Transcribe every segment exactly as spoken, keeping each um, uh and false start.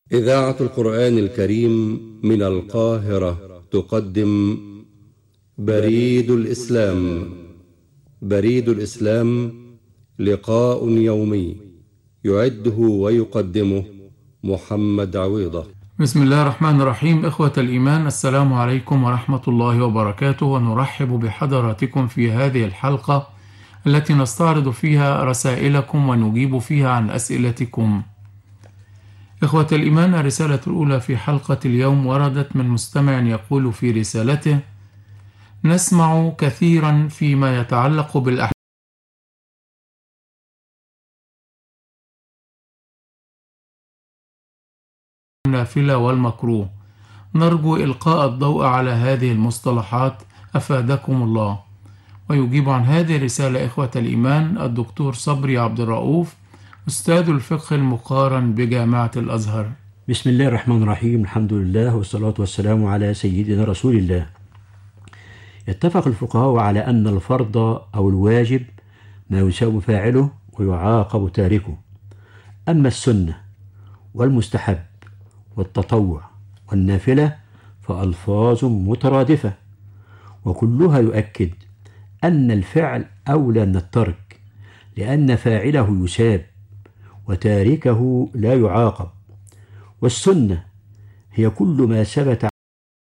إذاعة القرآن الكريم من القاهرة تقدم بريد الإسلام. بريد الإسلام لقاء يومي يعده ويقدمه محمد عويضة. بسم الله الرحمن الرحيم. إخوة الإيمان، السلام عليكم ورحمة الله وبركاته، ونرحب بحضراتكم في هذه الحلقة التي نستعرض فيها رسائلكم ونجيب فيها عن أسئلتكم. إخوة الإيمان، الرسالة الأولى في حلقة اليوم وردت من مستمع يقول في رسالته: نسمع كثيرا فيما يتعلق بالأحكام النافلة والمكروه، نرجو إلقاء الضوء على هذه المصطلحات أفادكم الله. ويجيب عن هذه الرسالة إخوة الإيمان الدكتور صبري عبد الرؤوف، أستاذ الفقه المقارن بجامعة الأزهر. بسم الله الرحمن الرحيم، الحمد لله والصلاة والسلام على سيدنا رسول الله. يتفق الفقهاء على أن الفرض أو الواجب ما يساوي فاعله ويعاقب تاركه، أما السنة والمستحب والتطوع والنافلة فألفاظ مترادفة، وكلها يؤكد أن الفعل أولى من الترك، لأن فاعله يساب وتاركه لا يعاقب. والسنة هي كل ما ثبت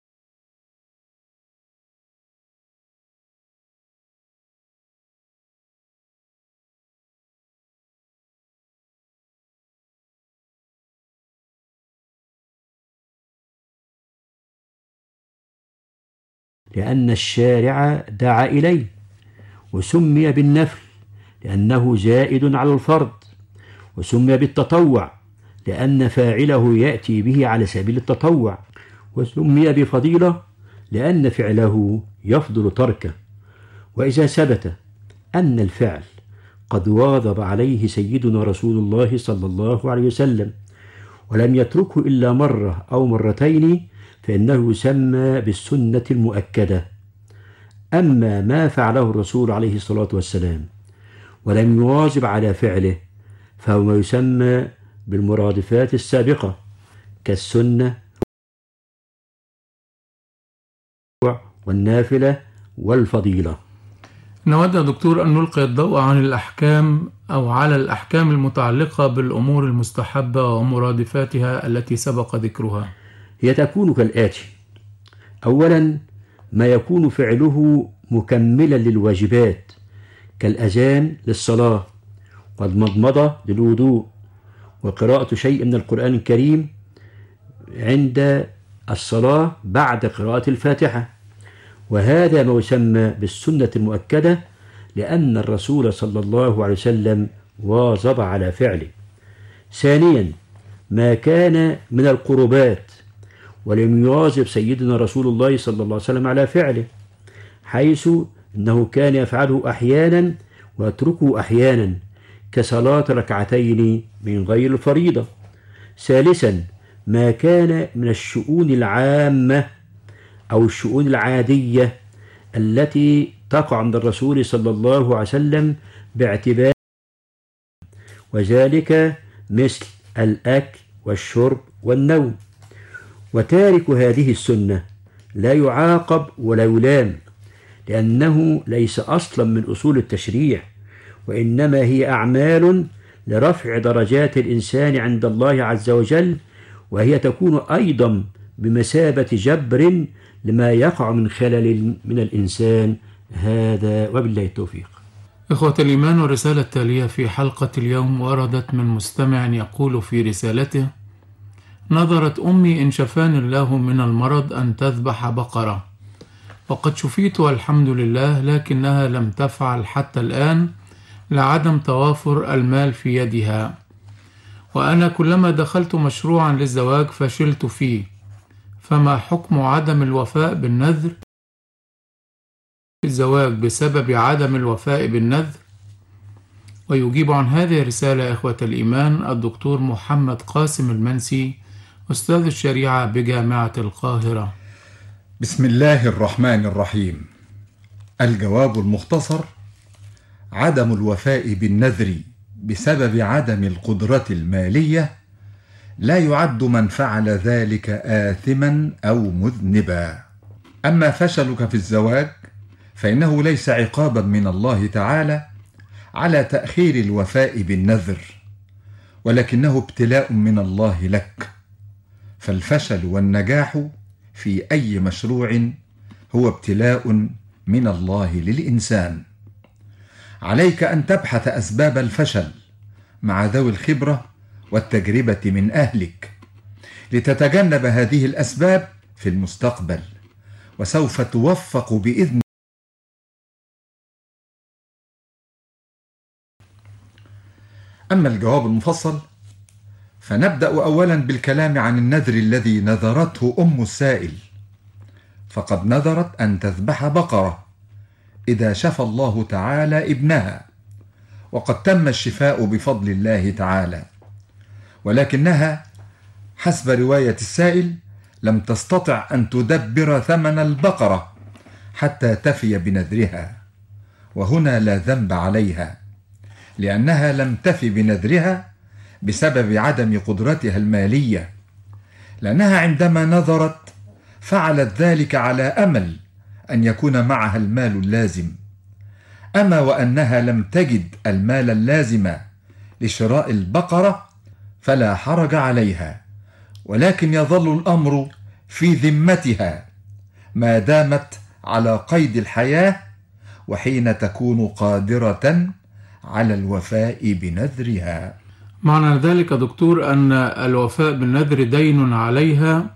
لأن الشارع دعا إليه، وسمي بالنفل لأنه زائد على الفرض، وسمي بالتطوع لأن فاعله يأتي به على سبيل التطوع، وسمي بفضيلة لأن فعله يفضل تركه. وإذا ثبت أن الفعل قد واظب عليه سيدنا رسول الله صلى الله عليه وسلم ولم يتركه إلا مرة أو مرتين فإنه يسمى بالسنة المؤكدة. أما ما فعله الرسول عليه الصلاة والسلام ولم يواظب على فعله فهو ما يسمى بالمرادفات السابقة كالسنة والنافلة والفضيلة. نود يا دكتور أن نلقي الضوء عن الأحكام أو على الأحكام المتعلقة بالأمور المستحبة ومرادفاتها التي سبق ذكرها. هي تكون كالآتي: أولا، ما يكون فعله مكملا للواجبات كالأذان للصلاة والمضمضة للوضوء وقراءة شيء من القرآن الكريم عند الصلاة بعد قراءة الفاتحة، وهذا ما يسمى بالسنة المؤكدة لأن الرسول صلى الله عليه وسلم واظب على فعله. ثانيا، ما كان من القربات ولم يواظب سيدنا رسول الله صلى الله عليه وسلم على فعله، حيث أنه كان يفعله أحيانا ويتركه أحيانا كصلاة ركعتين من غير الفريضة. ثالثا، ما كان من الشؤون العامة أو الشؤون العادية التي تقع عند الرسول صلى الله عليه وسلم باعتبار، وذلك مثل الأكل والشرب والنوم. وتارك هذه السنة لا يعاقب ولا يلام، لأنه ليس أصلا من أصول التشريع، وإنما هي أعمال لرفع درجات الإنسان عند الله عز وجل، وهي تكون أيضا بمثابة جبر لما يقع من خلل من الإنسان. هذا وبالله التوفيق. إخوة الإيمان، والرسالة التالية في حلقة اليوم وردت من مستمع يقول في رسالته: نظرت أمي إن شفاني الله من المرض أن تذبح بقرة، وقد شفيت والحمد لله، لكنها لم تفعل حتى الآن لعدم توافر المال في يدها، وأنا كلما دخلت مشروعا للزواج فشلت فيه، فما حكم عدم الوفاء بالنذر في الزواج بسبب عدم الوفاء بالنذر؟ ويجيب عن هذه الرسالة إخوة الإيمان الدكتور محمد قاسم المنسي، أستاذ الشريعة بجامعة القاهرة. بسم الله الرحمن الرحيم. الجواب المختصر: عدم الوفاء بالنذر بسبب عدم القدرة المالية لا يعد من فعل ذلك آثما أو مذنبا. أما فشلك في الزواج فإنه ليس عقابا من الله تعالى على تأخير الوفاء بالنذر، ولكنه ابتلاء من الله لك. فالفشل والنجاح في أي مشروع هو ابتلاء من الله للإنسان. عليك أن تبحث أسباب الفشل مع ذوي الخبرة والتجربة من أهلك لتتجنب هذه الأسباب في المستقبل، وسوف توفق بإذن. أما الجواب المفصل فنبدأ أولا بالكلام عن النذر الذي نذرته أم السائل، فقد نذرت أن تذبح بقرة إذا شفى الله تعالى ابنها، وقد تم الشفاء بفضل الله تعالى، ولكنها حسب رواية السائل لم تستطع أن تدبر ثمن البقرة حتى تفي بنذرها، وهنا لا ذنب عليها، لأنها لم تفي بنذرها بسبب عدم قدرتها المالية، لأنها عندما نذرت فعلت ذلك على أمل أن يكون معها المال اللازم. أما وأنها لم تجد المال اللازم لشراء البقرة فلا حرج عليها، ولكن يظل الأمر في ذمتها ما دامت على قيد الحياة، وحين تكون قادرة على الوفاء بنذرها. معنى ذلك دكتور أن الوفاء بالنذر دين عليها،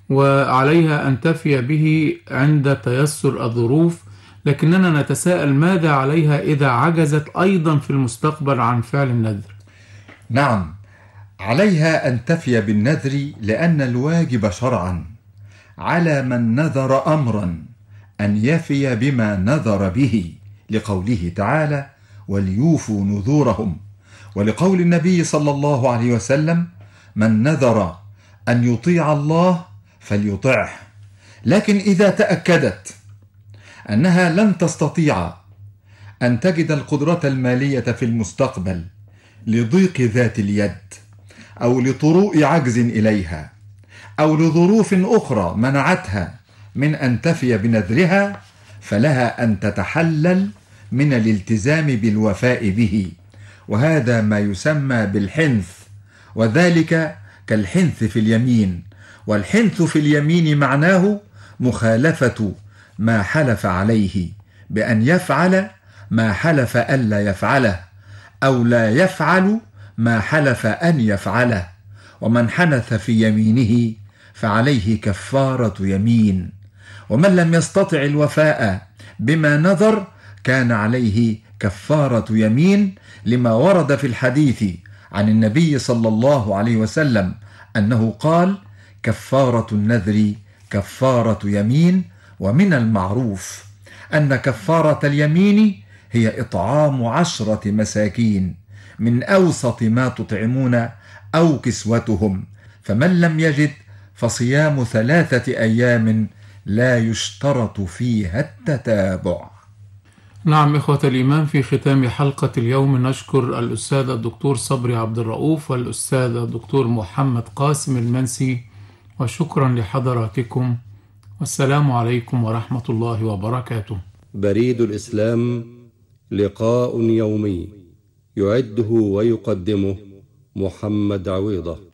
وعليها أن تفي به عند تيسر الظروف، لكننا نتساءل ماذا عليها إذا عجزت أيضا في المستقبل عن فعل النذر؟ نعم، عليها أن تفي بالنذر، لأن الواجب شرعا على من نذر أمرا أن يفي بما نذر به، لقوله تعالى: وليوفوا نذورهم، ولقول النبي صلى الله عليه وسلم: من نذر أن يطيع الله فليطعه. لكن إذا تأكدت أنها لن تستطيع أن تجد القدرة المالية في المستقبل لضيق ذات اليد، أو لطروء عجز إليها، أو لظروف أخرى منعتها من أن تفي بنذرها، فلها أن تتحلل من الالتزام بالوفاء به، وهذا ما يسمى بالحنث، وذلك كالحنث في اليمين. والحنث في اليمين معناه مخالفة ما حلف عليه بأن يفعل ما حلف ألا يفعله، أو لا يفعل ما حلف أن يفعله. ومن حنث في يمينه فعليه كفارة يمين، ومن لم يستطع الوفاء بما نذر كان عليه كفارة يمين، لما ورد في الحديث عن النبي صلى الله عليه وسلم أنه قال: كفارة النذر كفارة يمين. ومن المعروف أن كفارة اليمين هي إطعام عشرة مساكين من أوسط ما تطعمون أو كسوتهم، فمن لم يجد فصيام ثلاثة أيام لا يشترط فيها التتابع. نعم إخوة الإيمان، في ختام حلقة اليوم نشكر الأستاذ الدكتور صبري عبد الرؤوف والأستاذ الدكتور محمد قاسم المنسي، وشكرا لحضراتكم، والسلام عليكم ورحمة الله وبركاته. بريد الإسلام، لقاء يومي يعده ويقدمه محمد عويضة.